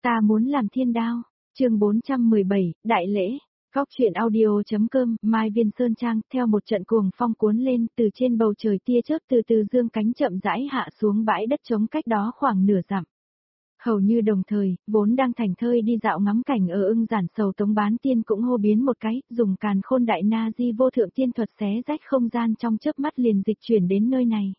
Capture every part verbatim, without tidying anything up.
Ta muốn làm thiên đao. Chương bốn trăm mười bảy, Đại lễ. Góc truyện audio.com, Mai Viên Sơn Trang, theo một trận cuồng phong cuốn lên, từ trên bầu trời tia chớp từ từ dương cánh chậm rãi hạ xuống bãi đất trống cách đó khoảng nửa dặm. Hầu như đồng thời, vốn đang thành thơi đi dạo ngắm cảnh ở ưng giản sầu Tống Bán Tiên cũng hô biến một cái, dùng càn khôn đại na di vô thượng tiên thuật xé rách không gian trong chớp mắt liền dịch chuyển đến nơi này.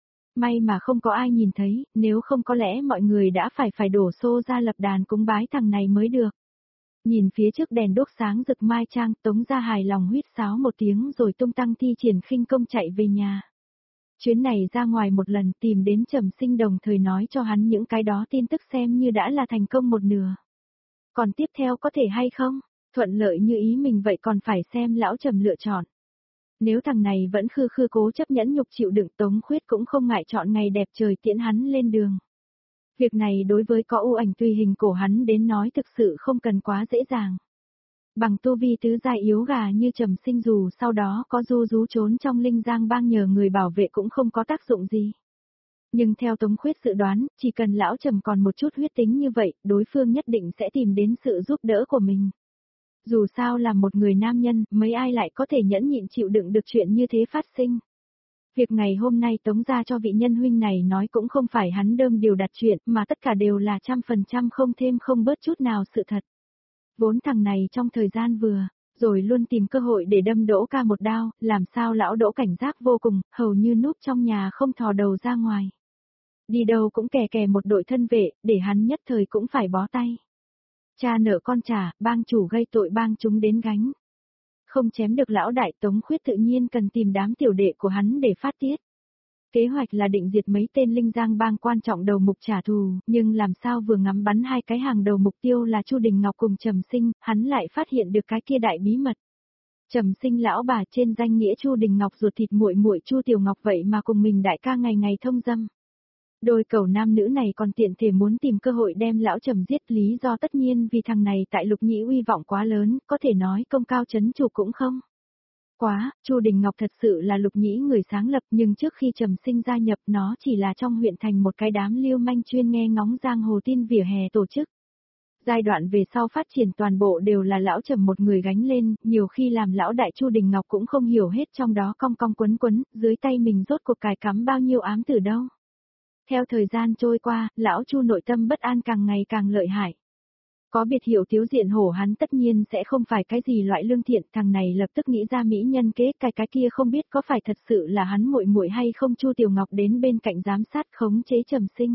May mà không có ai nhìn thấy, nếu không có lẽ mọi người đã phải phải đổ xô ra lập đàn cúng bái thằng này mới được. Nhìn phía trước đèn đốt sáng rực mai trang, Tống gia hài lòng huýt sáo một tiếng rồi tung tăng thi triển khinh công chạy về nhà. Chuyến này ra ngoài một lần tìm đến Trầm Sinh đồng thời nói cho hắn những cái đó tin tức xem như đã là thành công một nửa. Còn tiếp theo có thể hay không? Thuận lợi như ý mình vậy còn phải xem lão Trầm lựa chọn. Nếu thằng này vẫn khư khư cố chấp nhẫn nhục chịu đựng, Tống Khuyết cũng không ngại chọn ngày đẹp trời tiễn hắn lên đường. Việc này đối với có u ảnh tùy hình cổ hắn đến nói thực sự không cần quá dễ dàng. Bằng tu vi tứ giai yếu gà như Trầm Sinh dù sau đó có du rú trốn trong Linh Giang bang nhờ người bảo vệ cũng không có tác dụng gì. Nhưng theo Tống Khuyết dự đoán, chỉ cần lão Trầm còn một chút huyết tính như vậy, đối phương nhất định sẽ tìm đến sự giúp đỡ của mình. Dù sao là một người nam nhân, mấy ai lại có thể nhẫn nhịn chịu đựng được chuyện như thế phát sinh. Việc ngày hôm nay Tống gia cho vị nhân huynh này nói cũng không phải hắn đơm điều đặt chuyện, mà tất cả đều là trăm phần trăm không thêm không bớt chút nào sự thật. Vốn thằng này trong thời gian vừa, rồi luôn tìm cơ hội để đâm Đỗ Ca một đao, làm sao lão Đỗ cảnh giác vô cùng, hầu như núp trong nhà không thò đầu ra ngoài. Đi đâu cũng kè kè một đội thân vệ, để hắn nhất thời cũng phải bó tay. Cha nợ con trả, bang chủ gây tội bang chúng đến gánh. Không chém được lão đại, Tống Khuyết tự nhiên cần tìm đám tiểu đệ của hắn để phát tiết. Kế hoạch là định diệt mấy tên Linh Giang bang quan trọng đầu mục trả thù, nhưng làm sao vừa ngắm bắn hai cái hàng đầu mục tiêu là Chu Đình Ngọc cùng Trầm Sinh, hắn lại phát hiện được cái kia đại bí mật. Trầm Sinh lão bà trên danh nghĩa Chu Đình Ngọc ruột thịt muội muội Chu Tiểu Ngọc vậy mà cùng mình đại ca ngày ngày thông dâm. Đôi cầu nam nữ này còn tiện thể muốn tìm cơ hội đem lão Trầm giết, lý do tất nhiên vì thằng này tại Lục Nhĩ uy vọng quá lớn, có thể nói công cao chấn chủ cũng không. Quá, Chu Đình Ngọc thật sự là Lục Nhĩ người sáng lập, nhưng trước khi Trầm Sinh gia nhập nó chỉ là trong huyện thành một cái đám lưu manh chuyên nghe ngóng giang hồ tin vỉa hè tổ chức. Giai đoạn về sau phát triển toàn bộ đều là lão Trầm một người gánh lên, nhiều khi làm lão đại Chu Đình Ngọc cũng không hiểu hết trong đó cong cong quấn quấn, dưới tay mình rốt cuộc cài cắm bao nhiêu ám từ đâu. Theo thời gian trôi qua, lão Chu nội tâm bất an càng ngày càng lợi hại. Có biệt hiệu thiếu diện hổ hắn tất nhiên sẽ không phải cái gì loại lương thiện, thằng này lập tức nghĩ ra mỹ nhân kế, cái cái kia không biết có phải thật sự là hắn muội muội hay không. Chu Tiểu Ngọc đến bên cạnh giám sát khống chế Trầm Sinh.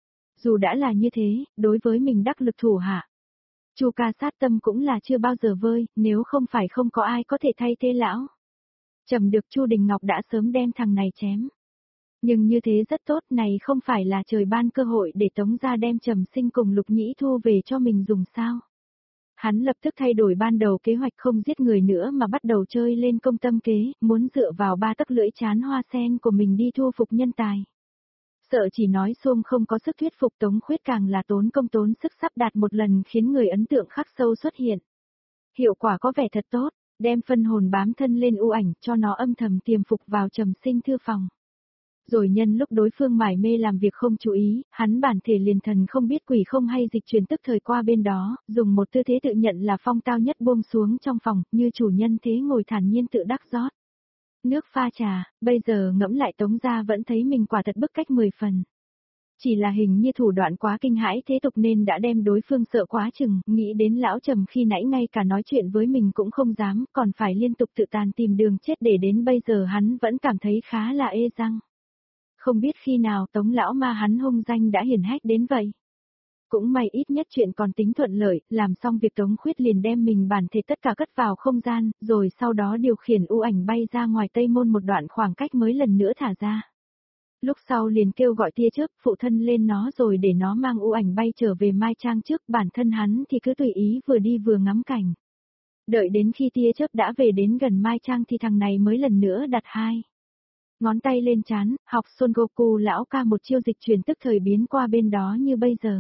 Dù đã là như thế, đối với mình đắc lực thủ hạ, Chu ca sát tâm cũng là chưa bao giờ vơi, nếu không phải không có ai có thể thay thế lão Trầm được, Chu Đình Ngọc đã sớm đem thằng này chém. Nhưng như thế rất tốt, này không phải là trời ban cơ hội để Tống gia đem Trầm Sinh cùng Lục Nhĩ thu về cho mình dùng sao. Hắn lập tức thay đổi ban đầu kế hoạch không giết người nữa mà bắt đầu chơi lên công tâm kế, muốn dựa vào ba tấc lưỡi chán hoa sen của mình đi thu phục nhân tài. Sợ chỉ nói xuông không có sức thuyết phục, Tống Khuyết càng là tốn công tốn sức sắp đạt một lần khiến người ấn tượng khắc sâu xuất hiện. Hiệu quả có vẻ thật tốt, đem phân hồn bám thân lên u ảnh cho nó âm thầm tiềm phục vào Trầm Sinh thư phòng. Rồi nhân lúc đối phương mải mê làm việc không chú ý, hắn bản thể liền thần không biết quỷ không hay dịch chuyển tức thời qua bên đó, dùng một tư thế tự nhận là phong tao nhất buông xuống trong phòng, như chủ nhân thế ngồi thản nhiên tự đắc rót nước pha trà. Bây giờ ngẫm lại Tống gia vẫn thấy mình quả thật bức cách mười phần. Chỉ là hình như thủ đoạn quá kinh hãi thế tục nên đã đem đối phương sợ quá chừng, nghĩ đến lão Trầm khi nãy ngay cả nói chuyện với mình cũng không dám, còn phải liên tục tự tàn tìm đường chết, để đến bây giờ hắn vẫn cảm thấy khá là ê răng. Không biết khi nào Tống lão ma hắn hung danh đã hiển hách đến vậy. Cũng may ít nhất chuyện còn tính thuận lợi, làm xong việc Tống Khuyết liền đem mình bản thể tất cả cất vào không gian, rồi sau đó điều khiển u ảnh bay ra ngoài Tây Môn một đoạn khoảng cách mới lần nữa thả ra. Lúc sau liền kêu gọi tia chớp phụ thân lên nó rồi để nó mang u ảnh bay trở về Mai Trang trước, bản thân hắn thì cứ tùy ý vừa đi vừa ngắm cảnh. Đợi đến khi tia chớp đã về đến gần Mai Trang thì thằng này mới lần nữa đặt hai ngón tay lên trán, học Son Goku lão ca một chiêu dịch chuyển tức thời biến qua bên đó như bây giờ.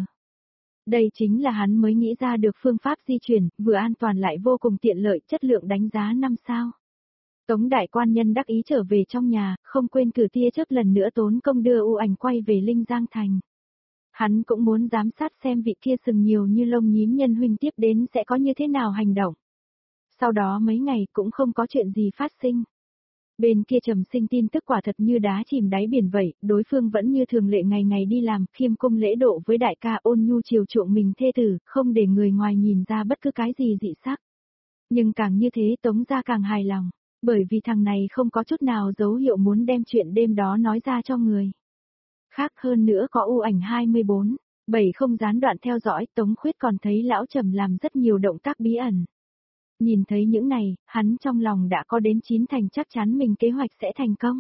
Đây chính là hắn mới nghĩ ra được phương pháp di chuyển, vừa an toàn lại vô cùng tiện lợi, chất lượng đánh giá năm sao. Tống đại quan nhân đắc ý trở về trong nhà, không quên cử tia chớp lần nữa tốn công đưa u ảnh quay về Linh Giang thành. Hắn cũng muốn giám sát xem vị kia sừng nhiều như lông nhím nhân huynh tiếp đến sẽ có như thế nào hành động. Sau đó mấy ngày cũng không có chuyện gì phát sinh. Bên kia Trầm Sinh tin tức quả thật như đá chìm đáy biển vậy, đối phương vẫn như thường lệ ngày ngày đi làm, khiêm cung lễ độ với đại ca, ôn nhu chiều chuộng mình thê tử, không để người ngoài nhìn ra bất cứ cái gì dị sắc. Nhưng càng như thế Tống gia càng hài lòng, bởi vì thằng này không có chút nào dấu hiệu muốn đem chuyện đêm đó nói ra cho người. Khác hơn nữa có u ảnh hai mươi bốn, bảy không gián đoạn theo dõi, Tống Khuyết còn thấy lão Trầm làm rất nhiều động tác bí ẩn. Nhìn thấy những này, hắn trong lòng đã có đến chín thành chắc chắn mình kế hoạch sẽ thành công.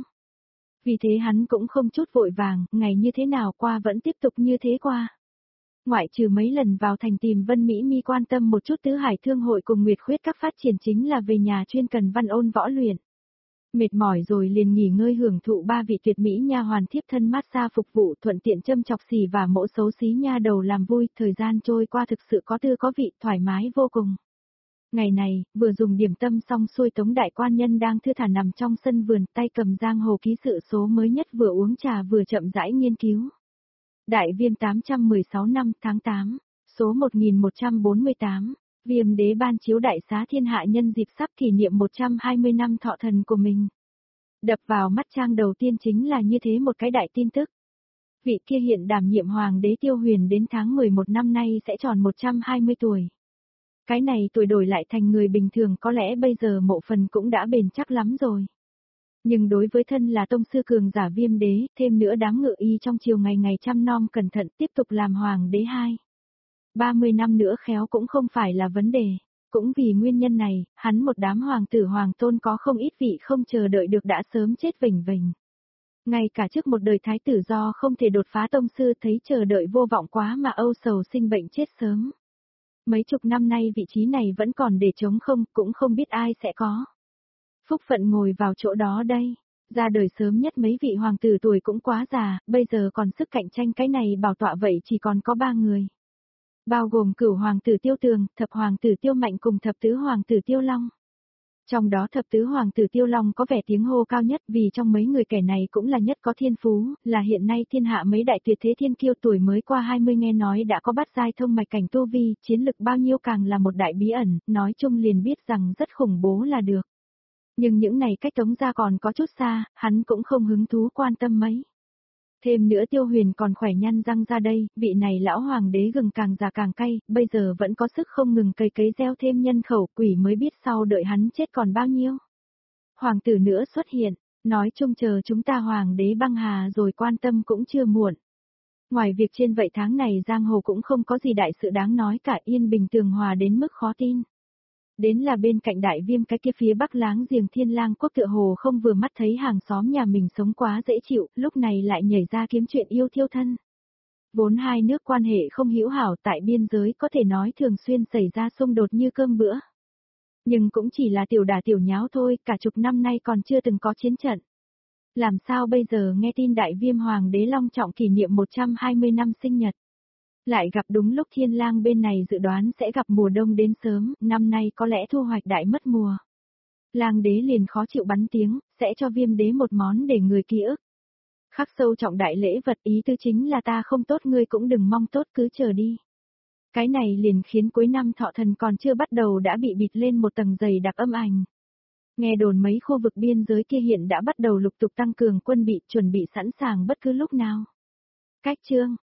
Vì thế hắn cũng không chút vội vàng, ngày như thế nào qua vẫn tiếp tục như thế qua. Ngoại trừ mấy lần vào thành tìm Vân Mỹ Mi quan tâm một chút Tứ Hải Thương hội cùng Nguyệt Khuyết các phát triển chính là về nhà chuyên cần văn ôn võ luyện. Mệt mỏi rồi liền nghỉ ngơi hưởng thụ ba vị tuyệt mỹ nha hoàn thiếp thân massage phục vụ thuận tiện châm chọc xì và mỗ xấu xí nha đầu làm vui, thời gian trôi qua thực sự có tư có vị, thoải mái vô cùng. Ngày này, vừa dùng điểm tâm xong xuôi Tống đại quan nhân đang thư thả nằm trong sân vườn, tay cầm giang hồ ký sự số mới nhất vừa uống trà vừa chậm rãi nghiên cứu. Đại viêm tám trăm mười sáu năm tháng tám, số một nghìn một trăm bốn mươi tám, Viêm đế ban chiếu đại xá thiên hạ nhân dịp sắp kỷ niệm một trăm hai mươi năm thọ thần của mình. Đập vào mắt trang đầu tiên chính là như thế một cái đại tin tức. Vị kia hiện đảm nhiệm hoàng đế Tiêu Huyền đến tháng mười một năm nay sẽ tròn một trăm hai mươi tuổi. Cái này tuổi đổi lại thành người bình thường có lẽ bây giờ mộ phần cũng đã bền chắc lắm rồi. Nhưng đối với thân là tông sư cường giả Viêm đế, thêm nữa đám ngự y trong chiều ngày ngày chăm nom cẩn thận tiếp tục làm hoàng đế hai. ba mươi năm nữa khéo cũng không phải là vấn đề. Cũng vì nguyên nhân này, hắn một đám hoàng tử hoàng tôn có không ít vị không chờ đợi được đã sớm chết vỉnh vỉnh. Ngay cả trước một đời thái tử do không thể đột phá tông sư thấy chờ đợi vô vọng quá mà âu sầu sinh bệnh chết sớm. Mấy chục năm nay vị trí này vẫn còn để trống không, cũng không biết ai sẽ có. Phúc phận ngồi vào chỗ đó đây. Ra đời sớm nhất mấy vị hoàng tử tuổi cũng quá già, bây giờ còn sức cạnh tranh cái này bảo tọa vậy chỉ còn có ba người. Bao gồm cửu hoàng tử Tiêu Tường, thập hoàng tử Tiêu Mạnh cùng thập tứ hoàng tử Tiêu Long. Trong đó thập tứ hoàng tử Tiêu Long có vẻ tiếng hô cao nhất vì trong mấy người kẻ này cũng là nhất có thiên phú, là hiện nay thiên hạ mấy đại tuyệt thế thiên kiêu tuổi mới qua hai mươi nghe nói đã có bát giai thông mạch cảnh tu vi, chiến lực bao nhiêu càng là một đại bí ẩn, nói chung liền biết rằng rất khủng bố là được. Nhưng những này cách Tống gia còn có chút xa, hắn cũng không hứng thú quan tâm mấy. Thêm nữa Tiêu Huyền còn khỏe nhăn răng ra đây, vị này lão hoàng đế gừng càng già càng cay, bây giờ vẫn có sức không ngừng cày cấy gieo thêm nhân khẩu, quỷ mới biết sau đợi hắn chết còn bao nhiêu. Hoàng tử nữa xuất hiện, nói chung chờ chúng ta hoàng đế băng hà rồi quan tâm cũng chưa muộn. Ngoài việc trên vậy tháng này giang hồ cũng không có gì đại sự đáng nói cả, yên bình tường hòa đến mức khó tin. Đến là bên cạnh đại viêm cái kia phía bắc láng giềng Thiên Lang quốc tựa hồ không vừa mắt thấy hàng xóm nhà mình sống quá dễ chịu, lúc này lại nhảy ra kiếm chuyện yêu thiêu thân. Vốn hai nước quan hệ không hữu hảo tại biên giới có thể nói thường xuyên xảy ra xung đột như cơm bữa. Nhưng cũng chỉ là tiểu đả tiểu nháo thôi, cả chục năm nay còn chưa từng có chiến trận. Làm sao bây giờ nghe tin đại viêm hoàng đế long trọng kỷ niệm một trăm hai mươi năm sinh nhật. Lại gặp đúng lúc Thiên Lang bên này dự đoán sẽ gặp mùa đông đến sớm, năm nay có lẽ thu hoạch đại mất mùa. Lang đế liền khó chịu bắn tiếng, sẽ cho Viêm đế một món để người ký ức. Khắc sâu trọng đại lễ vật, ý tư chính là ta không tốt ngươi cũng đừng mong tốt, cứ chờ đi. Cái này liền khiến cuối năm thọ thần còn chưa bắt đầu đã bị bịt lên một tầng dày đặc âm ảnh. Nghe đồn mấy khu vực biên giới kia hiện đã bắt đầu lục tục tăng cường quân bị, chuẩn bị sẵn sàng bất cứ lúc nào. Cách chương